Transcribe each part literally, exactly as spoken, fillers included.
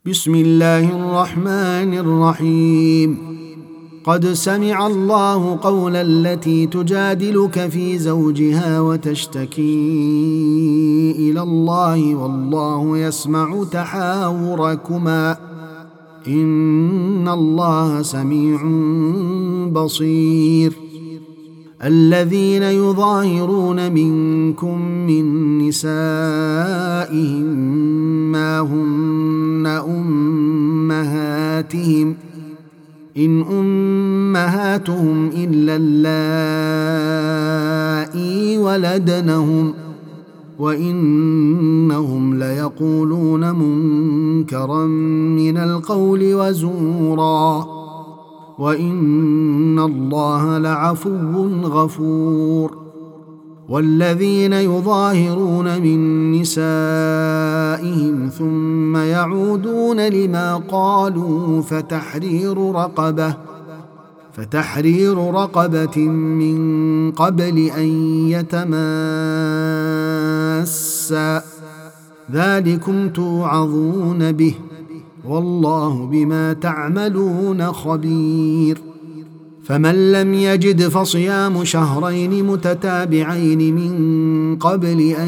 بسم الله الرحمن الرحيم. قد سمع الله قول التي تجادلك في زوجها وتشتكي إلى الله والله يسمع تحاوركما إن الله سميع بصير. الذين يظاهرون منكم من نسائهم ما هن أمهاتهم إن أمهاتهم إلا اللائي ولدنهم وإنهم ليقولون منكرا من القول وزورا وإن الله لعفو غفور. والذين يظاهرون من نسائهم ثم يعودون لما قالوا فتحرير رقبة فتحرير رقبة من قبل أن يتماسا ذلكم توعظون به والله بما تعملون خبير. فمن لم يجد فصيام شهرين متتابعين من قبل أن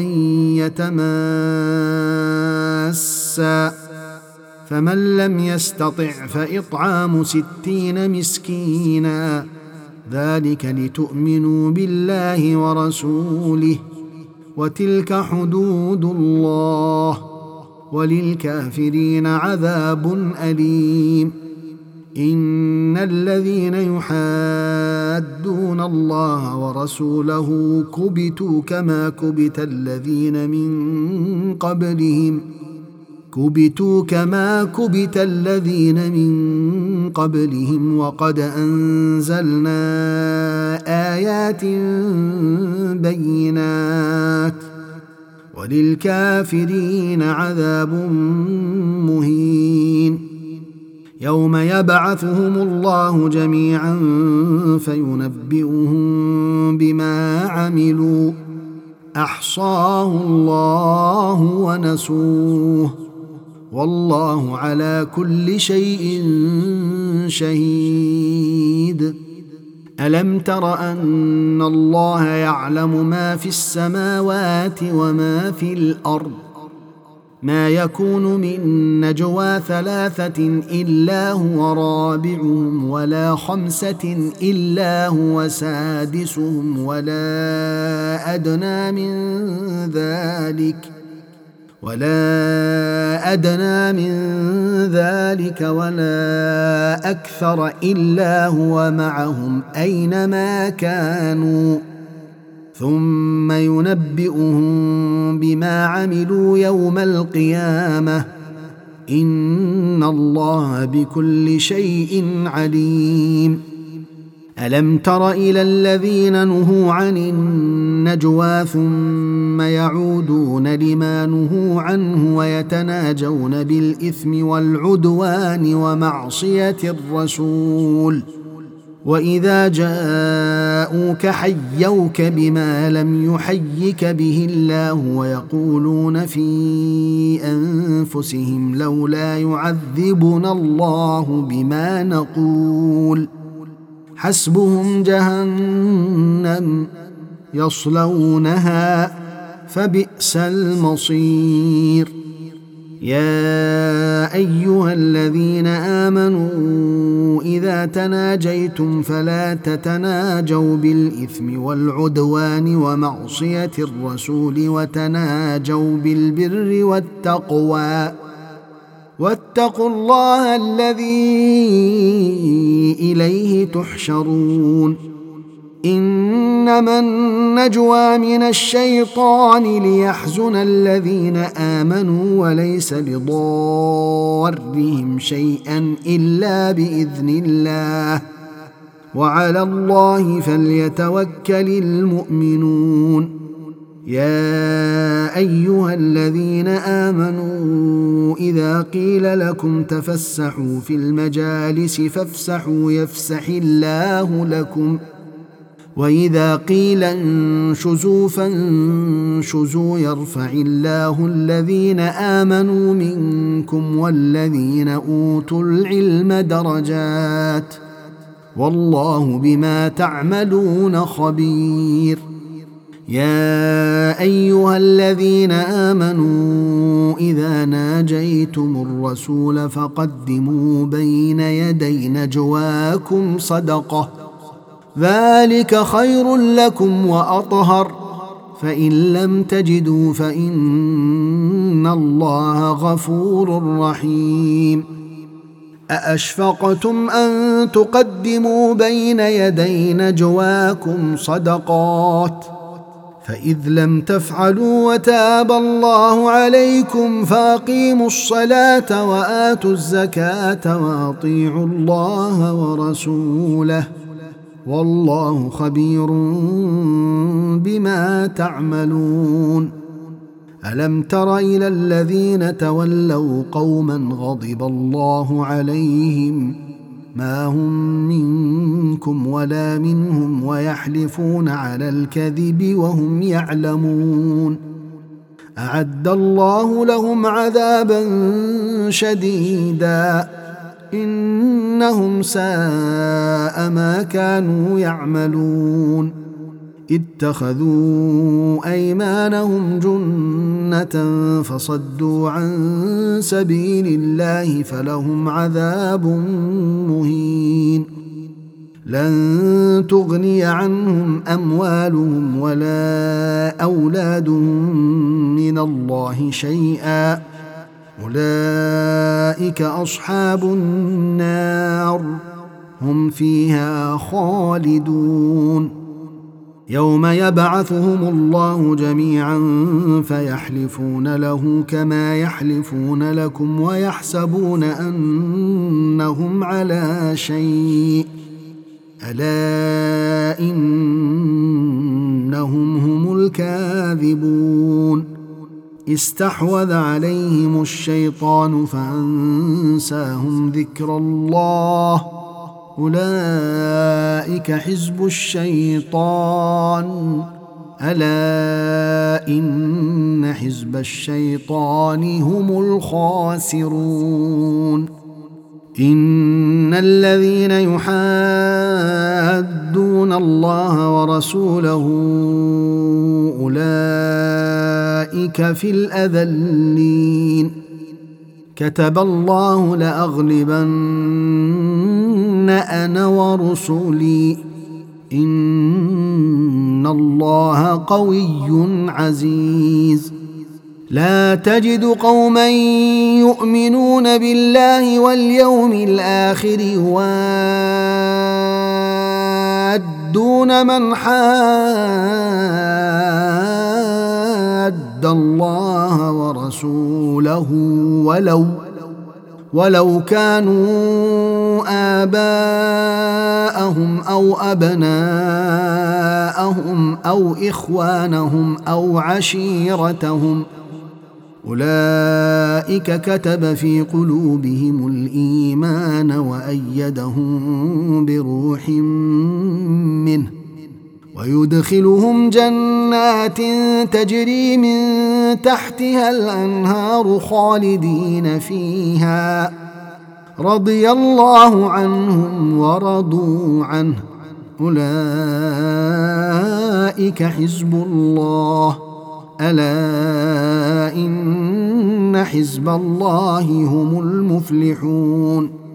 يتماسا فمن لم يستطع فإطعام ستين مسكينا ذلك لتؤمنوا بالله ورسوله وتلك حدود الله وللكافرين عذاب أليم. إن الذين يحادون الله ورسوله كبتوا كما كبت الذين من قبلهم كبتوا كما كبت الذين من قبلهم وقد أنزلنا آيات بينات وللكافرين عذاب مهين. يوم يبعثهم الله جميعا فينبئهم بما عملوا أحصاه الله ونسوه والله على كل شيء شهيد. ألم تر أن الله يعلم ما في السماوات وما في الأرض ما يكون من نجوى ثلاثة إلا هو رابعهم ولا خمسة إلا هو سادسهم ولا أدنى من ذلك ولا أدنى من ذلك ولا أكثر إلا هو معهم أينما كانوا ثم ينبئهم بما عملوا يوم القيامة إن الله بكل شيء عليم. ألم تر إلى الذين نهوا عن النجوى ثم يعودون لما نهوا عنه ويتناجون بالإثم والعدوان ومعصية الرسول وإذا جاءوك حيوك بما لم يحيك به الله ويقولون في أنفسهم لولا يعذبنا الله بما نقول حسبهم جهنم يصلونها فبئس المصير. يا أيها الذين آمنوا إذا تناجيتم فلا تتناجوا بالإثم والعدوان ومعصية الرسول وتناجوا بالبر والتقوى واتقوا الله الذي إليه تحشرون. إنما النجوى من الشيطان ليحزن الذين آمنوا وليس بضارهم شيئا إلا بإذن الله وعلى الله فليتوكل المؤمنون. يا أيها الذين آمنوا إذا قيل لكم تفسحوا في المجالس فافسحوا يفسح الله لكم وإذا قيل انشزوا فانشزوا يرفع الله الذين آمنوا منكم والذين أوتوا العلم درجات والله بما تعملون خبير. يا أيها الذين آمنوا إذا ناجيتم الرسول فقدموا بين يدي نجواكم صدقة ذلك خير لكم وأطهر فإن لم تجدوا فإن الله غفور رحيم. أأشفقتم أن تقدموا بين يدي نجواكم صدقات فإذ لم تفعلوا وتاب الله عليكم فأقيموا الصلاة وآتوا الزكاة وأطيعوا الله ورسوله والله خبير بما تعملون. ألم تر إلى الذين تولوا قوما غضب الله عليهم ما هم منكم ولا منهم ويحلفون على الكذب وهم يعلمون أعد الله لهم عذابا شديدا إنهم ساء ما كانوا يعملون. اتخذوا أيمانهم جنة فصدوا عن سبيل الله فلهم عذاب مهين. لن تغني عنهم أموالهم ولا أولادهم من الله شيئا أولئك أصحاب النار هم فيها خالدون. يوم يبعثهم الله جميعا فيحلفون له كما يحلفون لكم ويحسبون أنهم على شيء ألا إنهم هم الكاذبون. استحوذ عليهم الشيطان فأنساهم ذكر الله أولئك حزب الشيطان ألا إن حزب الشيطان هم الخاسرون. إن الذين يحادون الله ورسوله أولئك في الأذلين. كتب الله لأغلبن أنا ورسلي إن الله قوي عزيز. لا تجد قوما يؤمنون بالله واليوم الآخر يوادون من حاد الله ورسوله ولو ولو كانوا آباءهم أو أبناءهم أو إخوانهم أو عشيرتهم أولئك كتب في قلوبهم الإيمان وأيدهم بروح منه ويدخلهم جنات تجري من تحتها الأنهار خالدين فيها رضي الله عنهم ورضوا عنه أولئك حزب الله ألا إن حزب الله هم المفلحون.